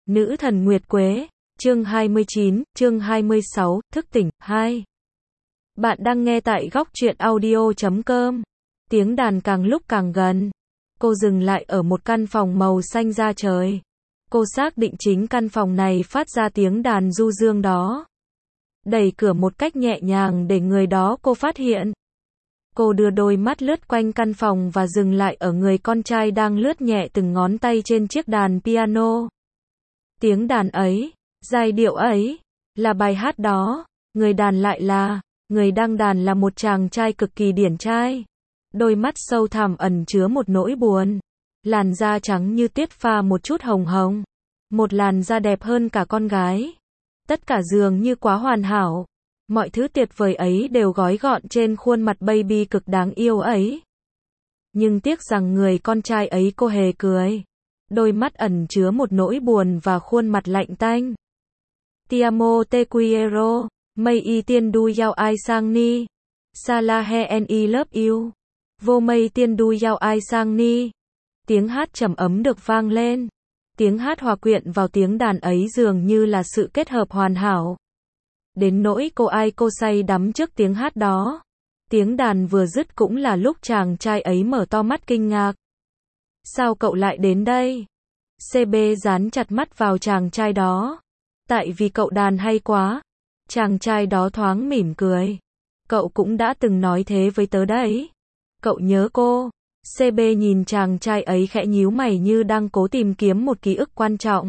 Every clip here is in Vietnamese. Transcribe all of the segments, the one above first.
Nữ thần Nguyệt Quế, chương 29, chương 26, thức tỉnh, 2. Bạn đang nghe tại góc truyện audio.com. Tiếng đàn càng lúc càng gần. Cô dừng lại ở một căn phòng màu xanh da trời. Cô xác định chính căn phòng này phát ra tiếng đàn du dương đó. Đẩy cửa một cách nhẹ nhàng để người đó cô phát hiện. Cô đưa đôi mắt lướt quanh căn phòng và dừng lại ở người con trai đang lướt nhẹ từng ngón tay trên chiếc đàn piano. Tiếng đàn ấy, giai điệu ấy, là bài hát đó, người đàn lại là, người đang đàn là một chàng trai cực kỳ điển trai. Đôi mắt sâu thẳm ẩn chứa một nỗi buồn. Làn da trắng như tuyết pha một chút hồng hồng. Một làn da đẹp hơn cả con gái. Tất cả dường như quá hoàn hảo. Mọi thứ tuyệt vời ấy đều gói gọn trên khuôn mặt baby cực đáng yêu ấy. Nhưng tiếc rằng người con trai ấy cô hề cười. Đôi mắt ẩn chứa một nỗi buồn và khuôn mặt lạnh tanh. Ti amo te quiero, mây y tiên du yao ai sang ni. Sala he en y love you. Vô mây tiên du yao ai sang ni. Tiếng hát trầm ấm được vang lên. Tiếng hát hòa quyện vào tiếng đàn ấy dường như là sự kết hợp hoàn hảo. Đến nỗi cô say đắm trước tiếng hát đó. Tiếng đàn vừa dứt cũng là lúc chàng trai ấy mở to mắt kinh ngạc. Sao cậu lại đến đây? CB dán chặt mắt vào chàng trai đó. Tại vì cậu đàn hay quá. Chàng trai đó thoáng mỉm cười. Cậu cũng đã từng nói thế với tớ đấy. Cậu nhớ cô. CB nhìn chàng trai ấy khẽ nhíu mày như đang cố tìm kiếm một ký ức quan trọng.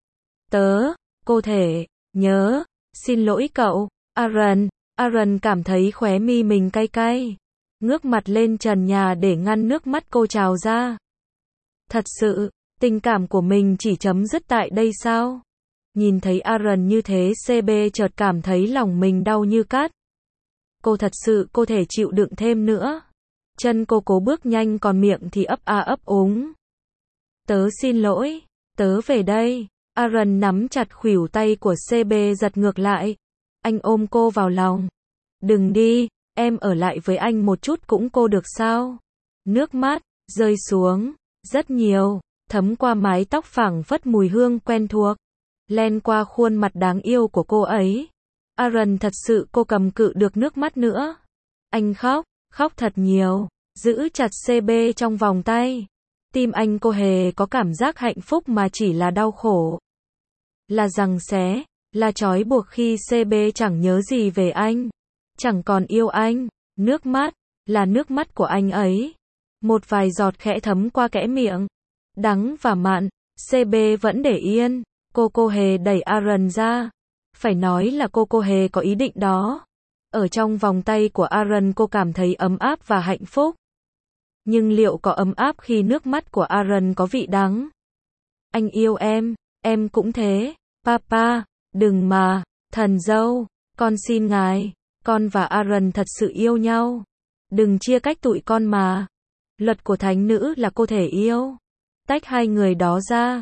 Cô thể, nhớ, xin lỗi cậu, Aaron. Aaron cảm thấy khóe mi mình cay cay. Ngước mặt lên trần nhà để ngăn nước mắt cô trào ra. Thật sự, tình cảm của mình chỉ chấm dứt tại đây sao? Nhìn thấy Aaron như thế CB chợt cảm thấy lòng mình đau như cắt. Cô thật sự cô thể chịu đựng thêm nữa. Chân cô cố bước nhanh còn miệng thì ấp a ấp úng. Tớ xin lỗi, tớ về đây. Aaron nắm chặt khuỷu tay của CB giật ngược lại. Anh ôm cô vào lòng. Đừng đi, em ở lại với anh một chút cũng cô được sao? Nước mắt rơi xuống, rất nhiều, thấm qua mái tóc phảng phất mùi hương quen thuộc, len qua khuôn mặt đáng yêu của cô ấy. Aaron thật sự cô cầm cự được nước mắt nữa. Anh khóc thật nhiều, giữ chặt CB trong vòng tay. Tim anh cô hề có cảm giác hạnh phúc mà chỉ là đau khổ. Là giằng xé, là trói buộc khi CB chẳng nhớ gì về anh, chẳng còn yêu anh. Nước mắt, là nước mắt của anh ấy. Một vài giọt khẽ thấm qua kẽ miệng. Đắng và mặn, CB vẫn để yên. Cô hề đẩy Aaron ra. Phải nói là cô hề có ý định đó. Ở trong vòng tay của Aaron cô cảm thấy ấm áp và hạnh phúc. Nhưng liệu có ấm áp khi nước mắt của Aaron có vị đắng? Anh yêu em cũng thế. Papa, đừng mà, thần dâu, con xin ngài, con và Aaron thật sự yêu nhau. Đừng chia cách tụi con mà. Luật của thánh nữ là cô thể yêu. Tách hai người đó ra.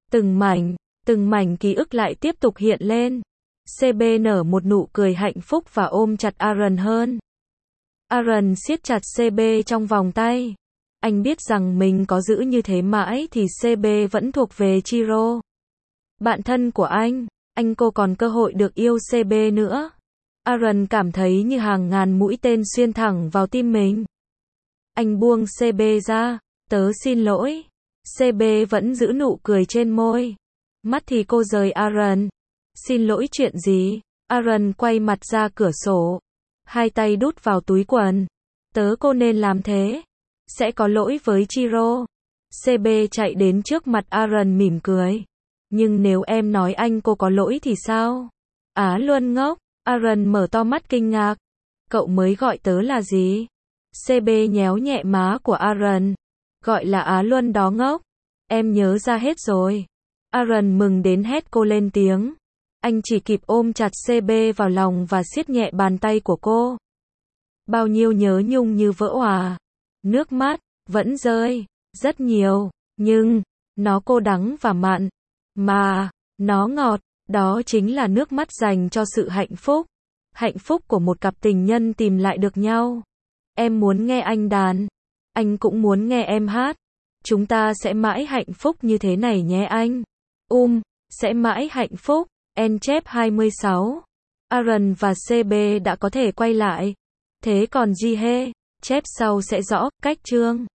Từng mảnh ký ức lại tiếp tục hiện lên. CB nở một nụ cười hạnh phúc và ôm chặt Aaron hơn. Aaron siết chặt CB trong vòng tay. Anh biết rằng mình có giữ như thế mãi thì CB vẫn thuộc về Chiro. Bạn thân của anh cô còn cơ hội được yêu CB nữa. Aaron cảm thấy như hàng ngàn mũi tên xuyên thẳng vào tim mình. Anh buông CB ra. Tớ xin lỗi. CB vẫn giữ nụ cười trên môi. Mắt thì cô rời Aaron. Xin lỗi chuyện gì? Aaron quay mặt ra cửa sổ. Hai tay đút vào túi quần. Cô nên làm thế. Sẽ có lỗi với Chiro. CB chạy đến trước mặt Aaron mỉm cười. Nhưng nếu em nói anh cô có lỗi thì sao? Á Luân ngốc. Aaron mở to mắt kinh ngạc. Cậu mới gọi tớ là gì? CB nhéo nhẹ má của Aaron. Gọi là Á Luân đó ngốc. Em nhớ ra hết rồi. Aaron mừng đến hét cô lên tiếng. Anh chỉ kịp ôm chặt CB vào lòng và siết nhẹ bàn tay của cô. Bao nhiêu nhớ nhung như vỡ òa. Nước mắt vẫn rơi, rất nhiều, nhưng nó cô đắng và mặn, mà nó ngọt. Đó chính là nước mắt dành cho sự hạnh phúc. Hạnh phúc của một cặp tình nhân tìm lại được nhau. Em muốn nghe anh đàn. Anh cũng muốn nghe em hát. Chúng ta sẽ mãi hạnh phúc như thế này nhé anh. sẽ mãi hạnh phúc. N chép 26. Aaron và CB đã có thể quay lại. Thế còn Ji Hye, chép sau sẽ rõ, cách chương.